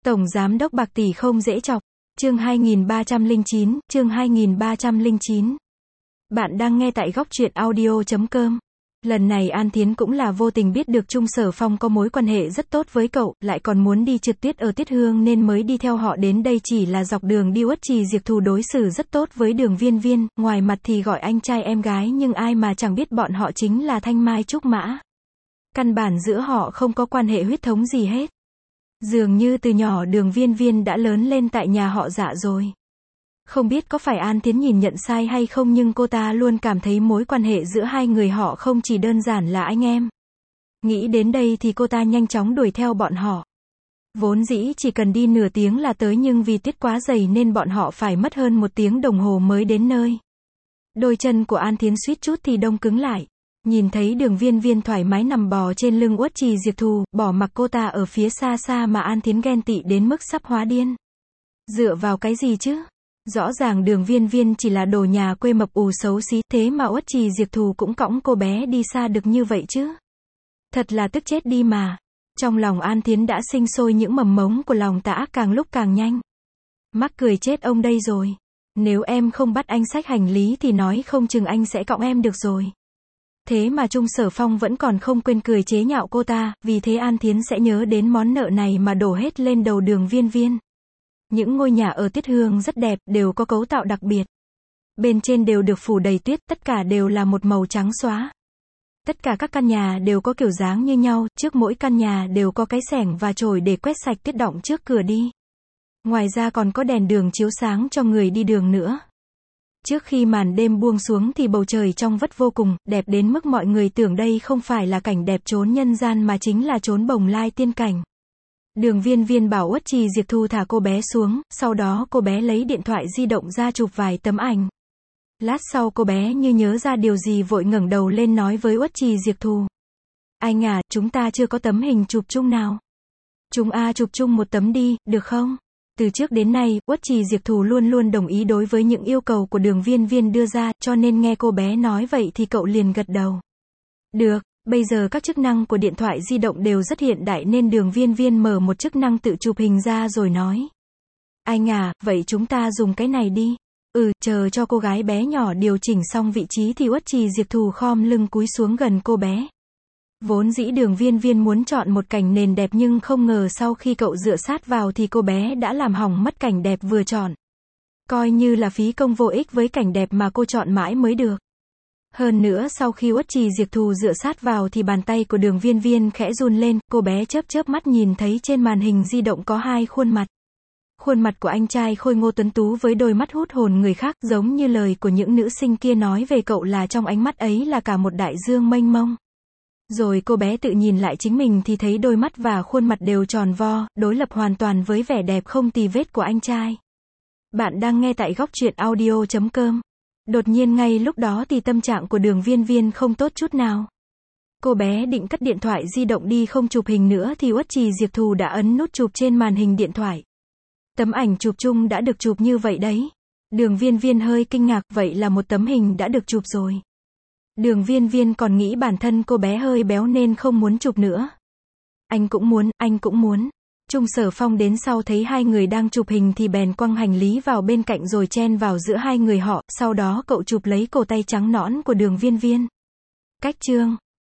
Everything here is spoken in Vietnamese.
Tổng Giám đốc bạc tỷ không dễ chọc. Chương 2309. Bạn đang nghe tại góc truyện audio.com. Lần này An Thiến cũng là vô tình biết được Trung Sở Phong có mối quan hệ rất tốt với cậu, lại còn muốn đi trượt tuyết ở Tiết Hương nên mới đi theo họ đến đây. Chỉ là dọc đường đi Uất Trì Diệp Thù đối xử rất tốt với Đường Viên Viên, ngoài mặt thì gọi anh trai em gái nhưng ai mà chẳng biết bọn họ chính là thanh mai trúc mã. Căn bản giữa họ không có quan hệ huyết thống gì hết. Dường như từ nhỏ Đường Viên Viên đã lớn lên tại nhà họ Dạ rồi. Không biết có phải An Thiến nhìn nhận sai hay không nhưng cô ta luôn cảm thấy mối quan hệ giữa hai người họ không chỉ đơn giản là anh em. Nghĩ đến đây thì cô ta nhanh chóng đuổi theo bọn họ. Vốn dĩ chỉ cần đi nửa tiếng là tới nhưng vì tuyết quá dày nên bọn họ phải mất hơn 1 tiếng đồng hồ mới đến nơi. Đôi chân của An Thiến suýt chút thì đông cứng lại. Nhìn thấy Đường Viên Viên thoải mái nằm bò trên lưng Uất Trì Diệp Thù, bỏ mặc cô ta ở phía xa xa mà An Thiến ghen tị đến mức sắp hóa điên. Dựa vào cái gì chứ? Rõ ràng Đường Viên Viên chỉ là đồ nhà quê mập ù xấu xí, thế mà Uất Trì Diệp Thù cũng cõng cô bé đi xa được như vậy chứ. Thật là tức chết đi mà. Trong lòng An Thiến đã sinh sôi những mầm mống của lòng tà ác càng lúc càng nhanh. Mắc cười chết ông đây rồi. Nếu em không bắt anh xách hành lý thì nói không chừng anh sẽ cõng em được rồi. Thế mà Trung Sở Phong vẫn còn không quên cười chế nhạo cô ta, vì thế An Thiến sẽ nhớ đến món nợ này mà đổ hết lên đầu Đường Viên Viên. Những ngôi nhà ở Tiết Hương rất đẹp, đều có cấu tạo đặc biệt. Bên trên đều được phủ đầy tuyết, tất cả đều là một màu trắng xóa. Tất cả các căn nhà đều có kiểu dáng như nhau, trước mỗi căn nhà đều có cái xẻng và chổi để quét sạch tuyết đọng trước cửa đi. Ngoài ra còn có đèn đường chiếu sáng cho người đi đường nữa. Trước khi màn đêm buông xuống thì bầu trời trong vắt vô cùng, đẹp đến mức mọi người tưởng đây không phải là cảnh đẹp chốn nhân gian mà chính là chốn bồng lai tiên cảnh. Đường Viên Viên bảo Uất Trì Diệp Thù thả cô bé xuống, sau đó cô bé lấy điện thoại di động ra chụp vài tấm ảnh. Lát sau cô bé như nhớ ra điều gì vội ngẩng đầu lên nói với Uất Trì Diệp Thù. Anh à, chúng ta chưa có tấm hình chụp chung nào. Chúng chụp chung một tấm đi, được không? Từ trước đến nay, Uất Trì Diệp Thù luôn luôn đồng ý đối với những yêu cầu của Đường Viên Viên đưa ra, cho nên nghe cô bé nói vậy thì cậu liền gật đầu. Được, bây giờ các chức năng của điện thoại di động đều rất hiện đại nên Đường Viên Viên mở một chức năng tự chụp hình ra rồi nói. Anh à, vậy chúng ta dùng cái này đi. Chờ cho cô gái bé nhỏ điều chỉnh xong vị trí thì Uất Trì Diệp Thù khom lưng cúi xuống gần cô bé. Vốn dĩ Đường Viên Viên muốn chọn một cảnh nền đẹp nhưng không ngờ sau khi cậu dựa sát vào thì cô bé đã làm hỏng mất cảnh đẹp vừa chọn. Coi như là phí công vô ích với cảnh đẹp mà cô chọn mãi mới được. Hơn nữa sau khi Uất Trì Diệp Thù dựa sát vào thì bàn tay của Đường Viên Viên khẽ run lên, cô bé chớp mắt nhìn thấy trên màn hình di động có hai khuôn mặt. Khuôn mặt của anh trai khôi ngô tuấn tú với đôi mắt hút hồn người khác, giống như lời của những nữ sinh kia nói về cậu là trong ánh mắt ấy là cả một đại dương mênh mông. Rồi cô bé tự nhìn lại chính mình thì thấy đôi mắt và khuôn mặt đều tròn vo, đối lập hoàn toàn với vẻ đẹp không tì vết của anh trai. Bạn đang nghe tại góc truyện audio.com. Đột nhiên ngay lúc đó thì tâm trạng của Đường Viên Viên không tốt chút nào. Cô bé định cất điện thoại di động đi không chụp hình nữa thì Uất Trì Diệp Thù đã ấn nút chụp trên màn hình điện thoại. Tấm ảnh chụp chung đã được chụp như vậy đấy. Đường Viên Viên hơi kinh ngạc, vậy là một tấm hình đã được chụp rồi. Đường Viên Viên còn nghĩ bản thân cô bé hơi béo nên không muốn chụp nữa. Anh cũng muốn. Trung Sở Phong đến sau thấy hai người đang chụp hình thì bèn quăng hành lý vào bên cạnh rồi chen vào giữa hai người họ, sau đó cậu chụp lấy cổ tay trắng nõn của Đường Viên Viên. Cách chương